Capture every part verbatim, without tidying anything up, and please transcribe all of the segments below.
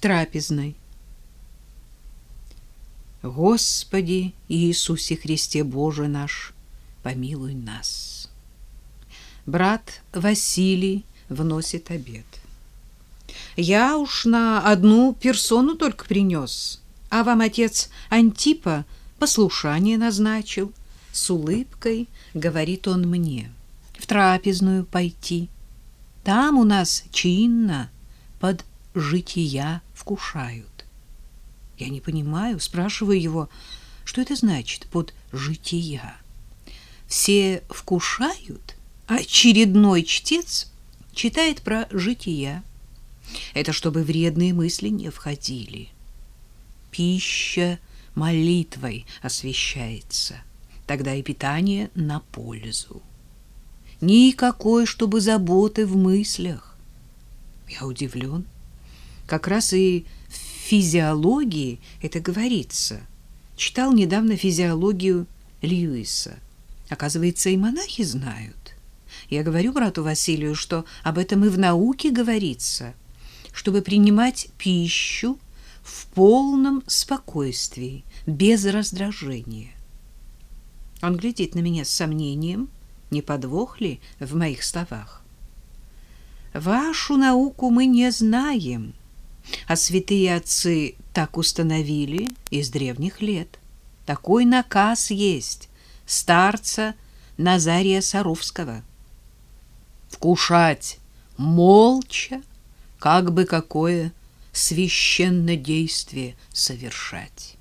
трапезной. Господи Иисусе Христе Боже наш, помилуй нас. Брат Василий вносит обед. Я уж на одну персону только принес, а вам отец Антипа послушание назначил. С улыбкой говорит он мне: в трапезную пойти. Там у нас чинно под жития вкушают. Я не понимаю, спрашиваю его, что это значит под жития. Все вкушают, а очередной чтец читает про жития. Это чтобы вредные мысли не входили. Пища молитвой освящается, тогда и питание на пользу. Никакой, чтобы заботы в мыслях. Я удивлен. Как раз и в физиологии это говорится. Читал недавно физиологию Льюиса. Оказывается, и монахи знают. Я говорю брату Василию, что об этом и в науке говорится, чтобы принимать пищу в полном спокойствии, без раздражения. Он глядит на меня с сомнением, не подвох ли в моих словах. Вашу науку мы не знаем, а святые отцы так установили из древних лет. Такой наказ есть старца Назария Саровского. Вкушать молча, как бы какое священное действие совершать.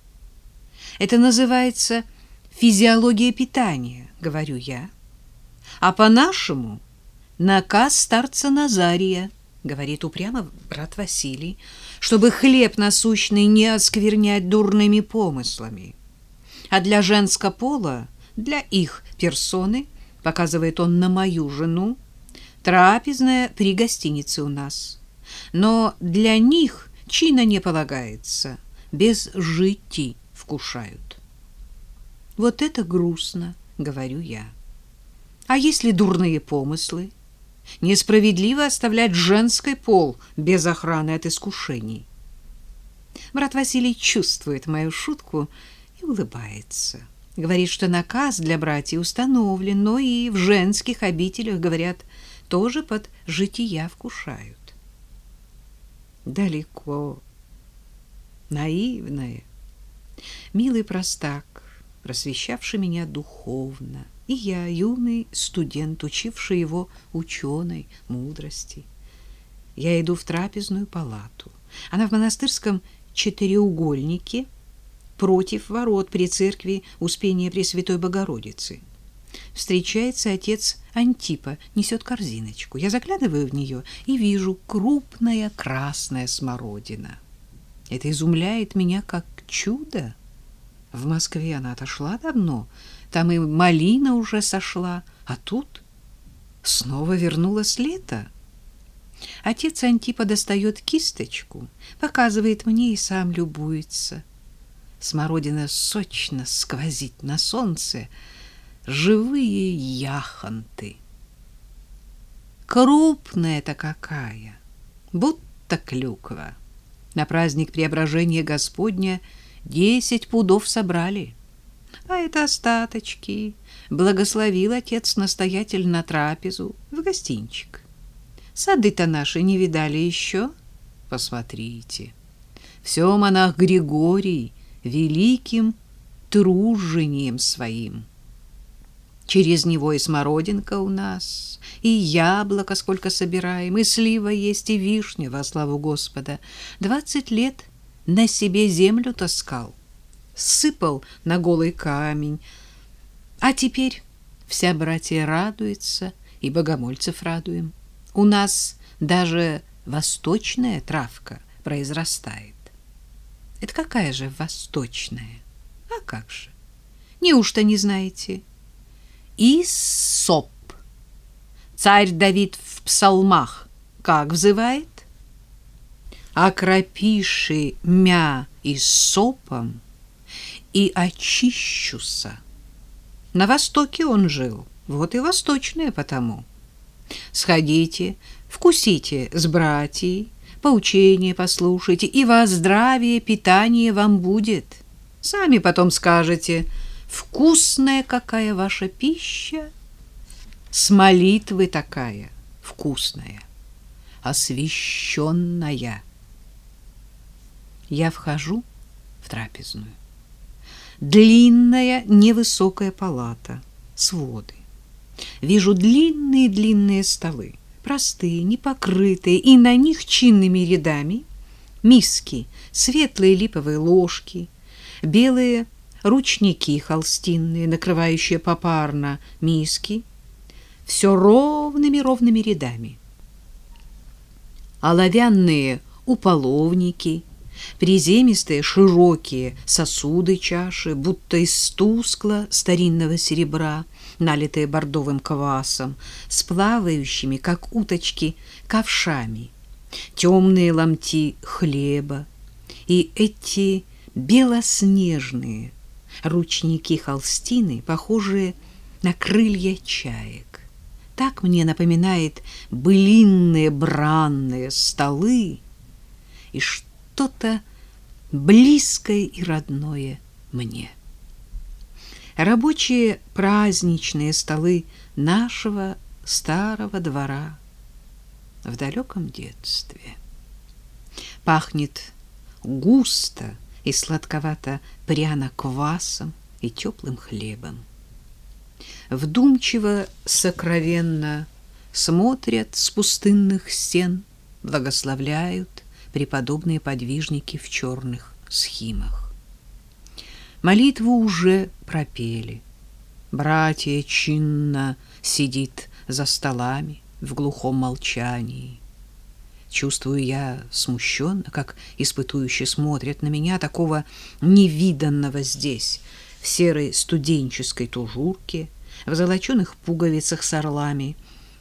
Это называется физиология питания, говорю я. А по-нашему наказ старца Назария, говорит упрямо брат Василий, чтобы хлеб насущный не осквернять дурными помыслами. А для женского пола, для их персоны, показывает он на мою жену, трапезная при гостинице у нас. Но для них чина не полагается, без житий вкушают. Вот это грустно, говорю я. А если дурные помыслы? Несправедливо оставлять женский пол без охраны от искушений. Брат Василий чувствует мою шутку и улыбается. Говорит, что наказ для братьев установлен, но и в женских обителях, говорят, тоже под жития вкушают. Далеко. Наивная. Милый простак, просвещавший меня духовно, и я, юный студент, учивший его ученой мудрости. Я иду в трапезную палату. Она в монастырском четыреугольнике против ворот при церкви Успения Пресвятой Богородицы. Встречается отец Антипа, несет корзиночку. Я заглядываю в нее и вижу крупная красная смородина. Это изумляет меня как чудо. В Москве она отошла давно, там и малина уже сошла, а тут снова вернулось лето. Отец Антипа достает кисточку, показывает мне и сам любуется. Смородина сочно сквозит на солнце, живые яхонты. Крупная-то какая, будто клюква. На праздник Преображения Господня десять пудов собрали. А это остаточки. Благословил отец-настоятель на трапезу в гостинчик. Сады-то наши не видали еще? Посмотрите. Все монах Григорий великим тружением своим. Через него и смородинка у нас, и яблоко сколько собираем, и слива есть, и вишня, во славу Господа. Двадцать лет на себе землю таскал, сыпал на голый камень. А теперь вся братья радуется, и богомольцев радуем. У нас даже восточная травка произрастает. Это какая же восточная? А как же? Неужто не знаете? Иссоп. Царь Давид в псалмах как взывает? Окропиши мя иссопом и очищуся. На востоке он жил, вот и восточное потому. Сходите, вкусите с братьей, поучения послушайте, и во здравие питание вам будет. Сами потом скажете: вкусная какая ваша пища, с молитвы такая вкусная, освященная. Я вхожу в трапезную. Длинная невысокая палата, своды. Вижу длинные-длинные столы, простые, непокрытые, и на них чинными рядами миски, светлые липовые ложки, белые ручники холстинные, накрывающие попарно миски, все ровными-ровными рядами. Оловянные уполовники, приземистые широкие сосуды, чаши, будто из тускло старинного серебра, налитые бордовым квасом, с плавающими, как уточки, ковшами, темные ломти хлеба и эти белоснежные ручники холстины, похожие на крылья чаек. Так мне напоминает былинные бранные столы и что-то близкое и родное мне. Рабочие праздничные столы нашего старого двора в далеком детстве. Пахнет густо и сладковато пряно квасом и теплым хлебом. Вдумчиво, сокровенно смотрят с пустынных стен, благословляют преподобные подвижники в черных схимах. Молитву уже пропели. Братья чинно сидит за столами в глухом молчании. Чувствую я смущенно, как испытующие смотрят на меня, такого невиданного здесь, в серой студенческой тужурке, в золоченых пуговицах с орлами,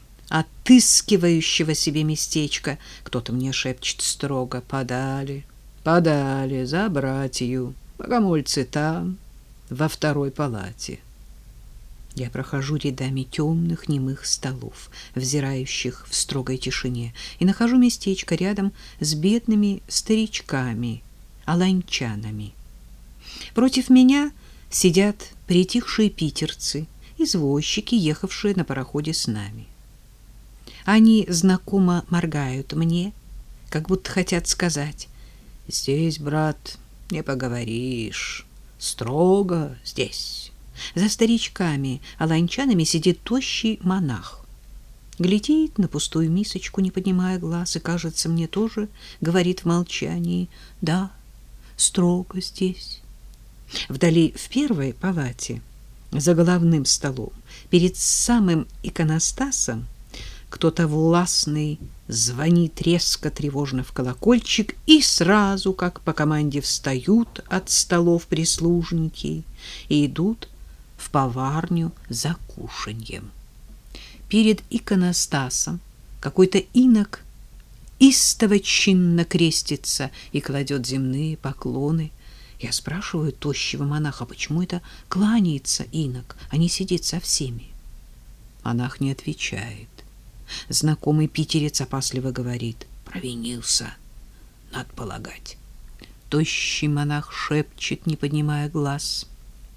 отыскивающего себе местечко. Кто-то мне шепчет строго: подали, подали за братью, богомольцы там, во второй палате. Я прохожу рядами темных немых столов, взирающих в строгой тишине, и нахожу местечко рядом с бедными старичками, аланчанами. Против меня сидят притихшие питерцы, извозчики, ехавшие на пароходе с нами. Они знакомо моргают мне, как будто хотят сказать: здесь, брат, не поговоришь, строго здесь. За старичками аланчанами сидит тощий монах. Глядит на пустую мисочку, не поднимая глаз, и, кажется, мне тоже говорит в молчании: да, строго здесь. Вдали в первой палате, за головным столом, перед самым иконостасом, кто-то властный звонит резко, тревожно в колокольчик, и сразу, как по команде, встают от столов прислужники и идут в поварню за кушаньем. Перед иконостасом какой-то инок истово чинно крестится и кладет земные поклоны. Я спрашиваю тощего монаха, почему это кланяется инок, а не сидит со всеми. Монах не отвечает. Знакомый питерец опасливо говорит: провинился, надо полагать. Тощий монах шепчет, не поднимая глаз: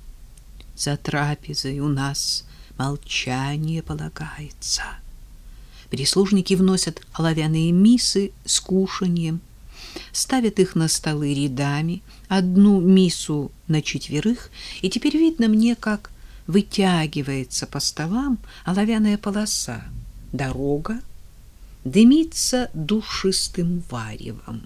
за трапезой у нас молчание полагается. Прислужники вносят оловянные мисы с кушаньем, ставят их на столы рядами, одну мису на четверых, и теперь видно мне, как вытягивается по столам оловянная полоса. Дорога дымится душистым варевом.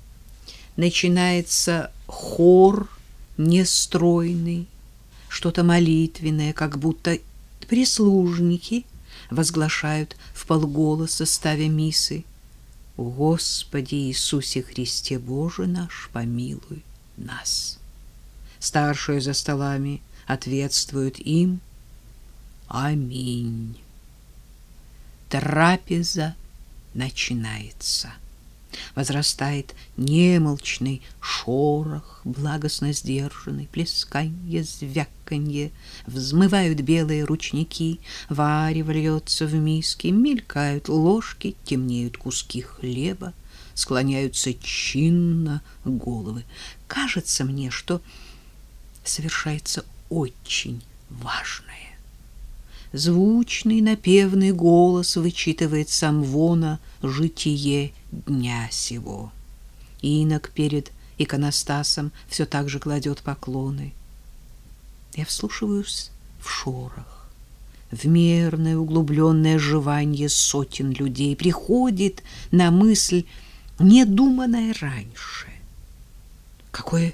Начинается хор нестройный, что-то молитвенное, как будто прислужники возглашают вполголоса, ставя мисы: Господи Иисусе Христе, Боже наш, помилуй нас. Старшие за столами ответствуют им: аминь. Трапеза начинается. Возрастает немолчный шорох, благостно сдержанный, плесканье, звяканье, взмывают белые ручники, варево льется в миски, мелькают ложки, темнеют куски хлеба, склоняются чинно головы. Кажется мне, что совершается очень важное. Звучный напевный голос вычитывает самвона житие дня сего. Инок перед иконостасом все так же кладет поклоны. Я вслушиваюсь в шорох, в мерное углубленное жеванье сотен людей. Приходит на мысль, недуманное раньше. Какое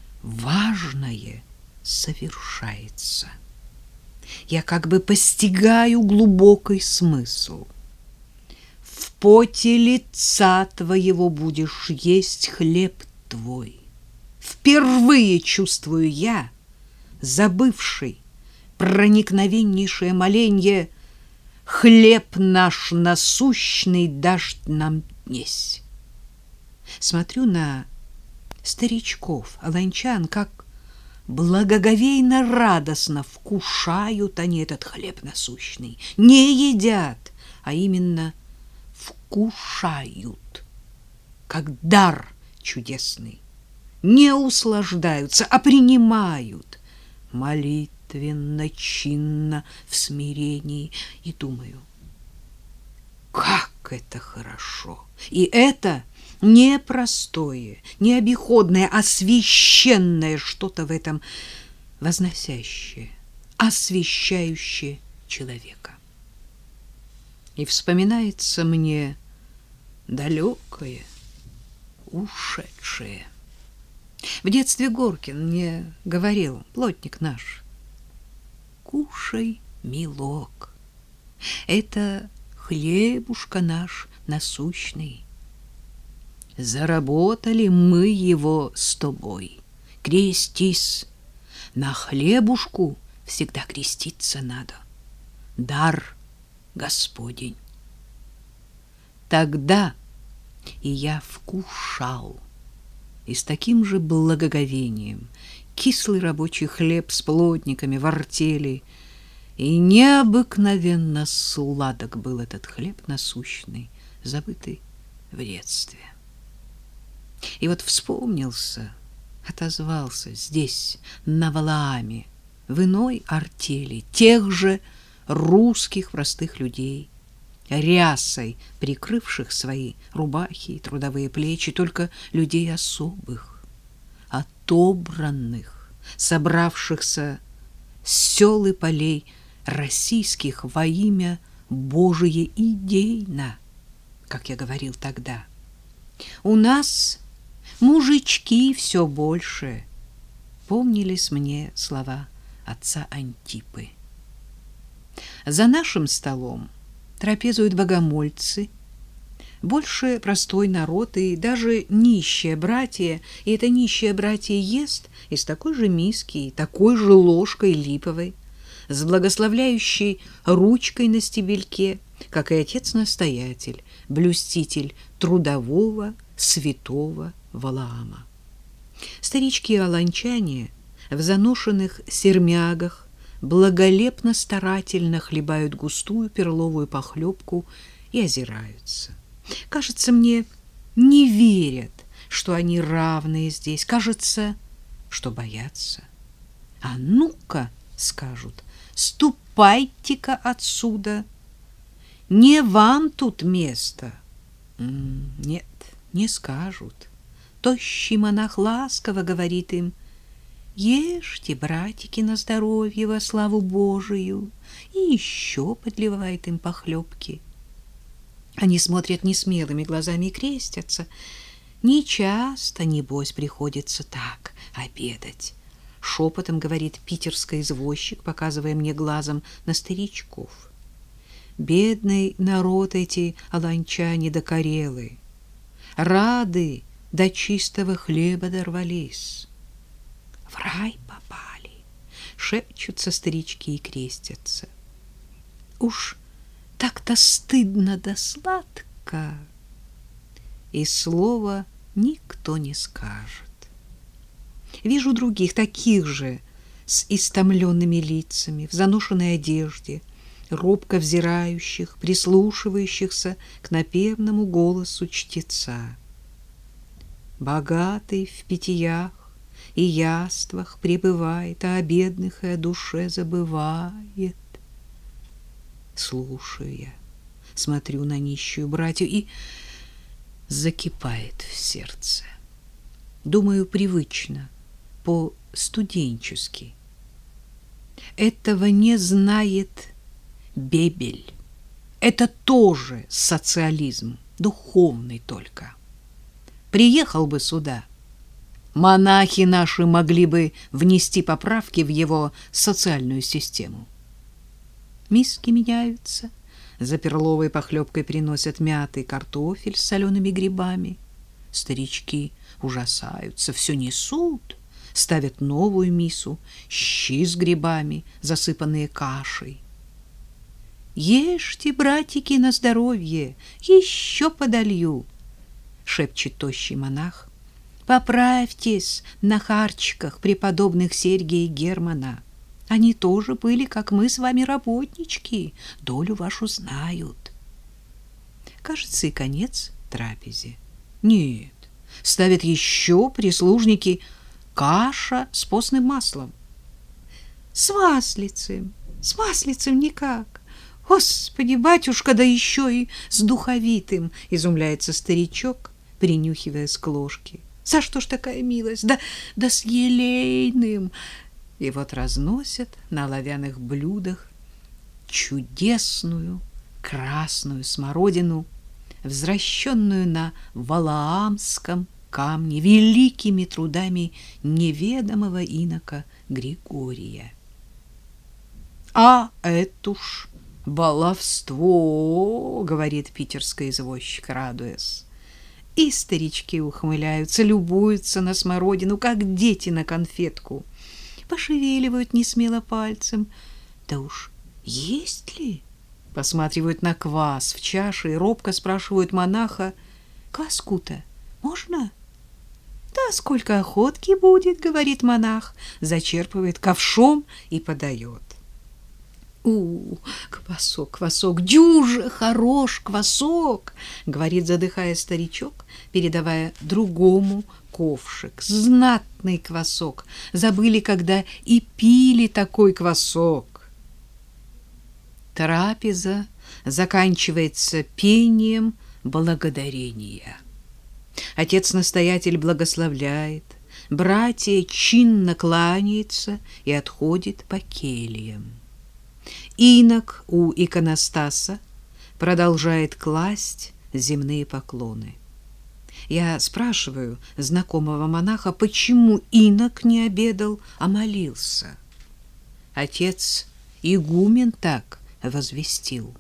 важное совершается. Я как бы постигаю глубокий смысл. В поте лица твоего будешь есть хлеб твой. Впервые чувствую я, забывший проникновеннейшее моленье: хлеб наш насущный дашь нам днесь. Смотрю на старичков, аланчан, как благоговейно радостно вкушают они этот хлеб насущный. Не едят, а именно вкушают, как дар чудесный. Не услаждаются, а принимают молитвенно, чинно, в смирении. И думаю, как это хорошо! И это не простое, не обиходное, а священное что-то в этом возносящее, освящающее человека. И вспоминается мне далекое, ушедшее. В детстве Горкин мне говорил, плотник наш: кушай, милок, это хлебушка наш насущный. Заработали мы его с тобой. Крестись. На хлебушку всегда креститься надо. Дар Господень. Тогда и я вкушал, и с таким же благоговением, кислый рабочий хлеб с плотниками в артели, и необыкновенно сладок был этот хлеб насущный, забытый в детстве. И вот вспомнился, отозвался здесь, на Валааме, в иной артели, тех же русских простых людей, рясой прикрывших свои рубахи и трудовые плечи, только людей особых, отобранных, собравшихся с сел и полей российских во имя Божие идейно, как я говорил тогда. У нас мужички все больше. Помнились мне слова отца Антипы. За нашим столом трапезуют богомольцы, больше простой народ и даже нищие братья, и это нищие братья ест из такой же миски, такой же ложкой липовой, с благословляющей ручкой на стебельке, как и отец-настоятель, блюститель трудового святого Валаама. Старички-аланчане в заношенных сермягах благолепно старательно хлебают густую перловую похлебку и озираются. Кажется мне, не верят, что они равные здесь. Кажется, что боятся. А ну-ка, скажут, ступайте-ка отсюда. Не вам тут место. Нет, не скажут. Тощий монах ласково говорит им: ешьте, братики, на здоровье, во славу Божию, и еще подливает им похлебки. Они смотрят несмелыми глазами и крестятся. Нечасто, небось, приходится так обедать. Шепотом говорит питерский извозчик, показывая мне глазом на старичков. Бедный народ эти аланчане да карелы, рады до чистого хлеба дорвались. В рай попали, шепчутся старички и крестятся. Уж так-то стыдно да сладко, и слова никто не скажет. Вижу других, таких же, с истомленными лицами, в заношенной одежде, робко взирающих, прислушивающихся к напевному голосу чтеца. Богатый в питьях и яствах пребывает, а о бедных и о душе забывает. Слушаю я, смотрю на нищую братью, и закипает в сердце. Думаю привычно, по-студенчески. Этого не знает Бебель. Это тоже социализм, духовный только. Приехал бы сюда, монахи наши могли бы внести поправки в его социальную систему. Миски меняются, за перловой похлебкой приносят мятый картофель с солеными грибами. Старички ужасаются, все несут, ставят новую мису, щи с грибами, засыпанные кашей. «Ешьте, братики, на здоровье, еще подолью», — шепчет тощий монах. «Поправьтесь на харчиках преподобных Сергия и Германа. Они тоже были, как мы с вами, работнички, долю вашу знают». Кажется, и конец трапезе. Нет, ставят еще прислужники каша с постным маслом. С маслицем, с маслицем никак. Господи, батюшка, да еще и с духовитым, изумляется старичок, принюхиваясь к ложке. За что ж такая милость? Да, да с елейным. И вот разносят на оловянных блюдах чудесную красную смородину, взращенную на Валаамском камне великими трудами неведомого инока Григория. А это уж баловство, говорит питерский извозчик, радуясь. И старички ухмыляются, любуются на смородину, как дети на конфетку. Пошевеливают несмело пальцем. Да уж есть ли? Посматривают на квас в чаше и робко спрашивают монаха: «Кваску-то можно?» «Да сколько охотки будет», — говорит монах, зачерпывает ковшом и подает. «У, квасок, квасок, дюже хорош квасок», — говорит, задыхаясь, старичок, передавая другому ковшик. «Знатный квасок. Забыли, когда и пили такой квасок». Трапеза заканчивается пением благодарения. Отец-настоятель благословляет, братья чинно кланяются и отходит по кельям. Инок у иконостаса продолжает класть земные поклоны. Я спрашиваю знакомого монаха, почему инок не обедал, а молился. Отец игумен так возвестил.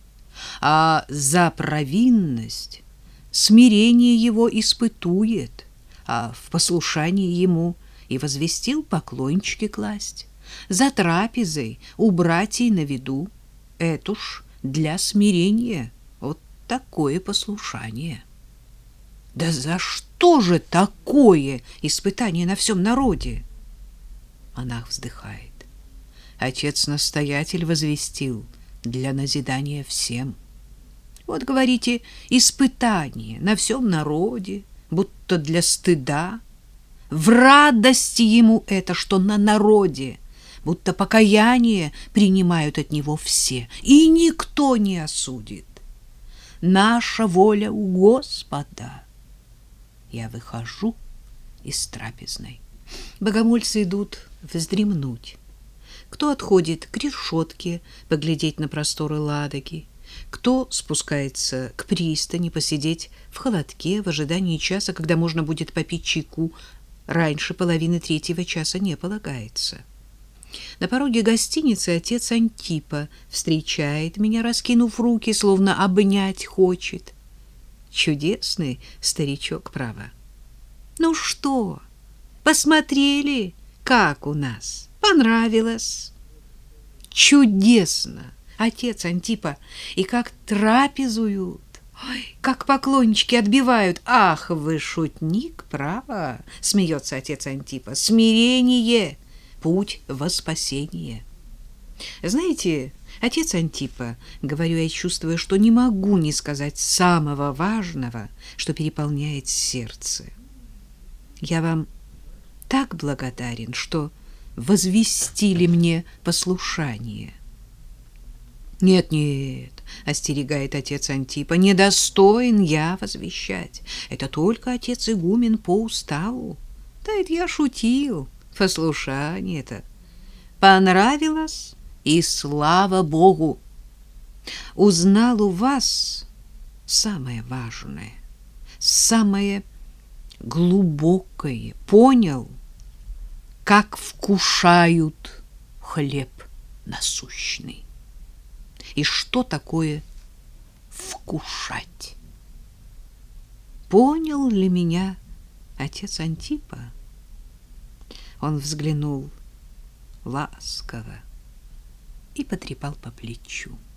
А за провинность смирение его испытует, а в послушании ему и возвестил поклончики класть. За трапезой у братьей на виду, это уж для смирения, вот такое послушание. Да за что же такое испытание на всем народе? Монах вздыхает. Отец-настоятель возвестил: для назидания всем. Вот, говорите, испытание на всем народе, будто для стыда. В радости ему это, что на народе, будто покаяние принимают от него все, и никто не осудит. Наша воля у Господа. Я выхожу из трапезной. Богомольцы идут вздремнуть. Кто отходит к решетке поглядеть на просторы Ладоги, кто спускается к пристани посидеть в холодке в ожидании часа, когда можно будет попить чайку. Раньше половины третьего часа не полагается. На пороге гостиницы отец Антипа встречает меня, раскинув руки, словно обнять хочет. Чудесный старичок, право. Ну что, посмотрели, как у нас? Понравилось? Чудесно, отец Антипа, и как трапезуют. Ой, как поклоннички отбивают. Ах, вы шутник, право, смеется отец Антипа. Смирение — путь во спасение. Знаете, отец Антипа, говорю я, чувствуя, что не могу не сказать самого важного, что переполняет сердце. Я вам так благодарен, что возвестили мне послушание. Нет, нет, остерегает отец Антипа, недостоин я возвещать. Это только отец игумен по уставу. Да это я шутил. Послушание-то понравилось, и слава Богу. Узнал у вас самое важное, самое глубокое, понял, как вкушают хлеб насущный. И что такое вкушать? Понял ли меня отец Антипа? Он взглянул ласково и потрепал по плечу.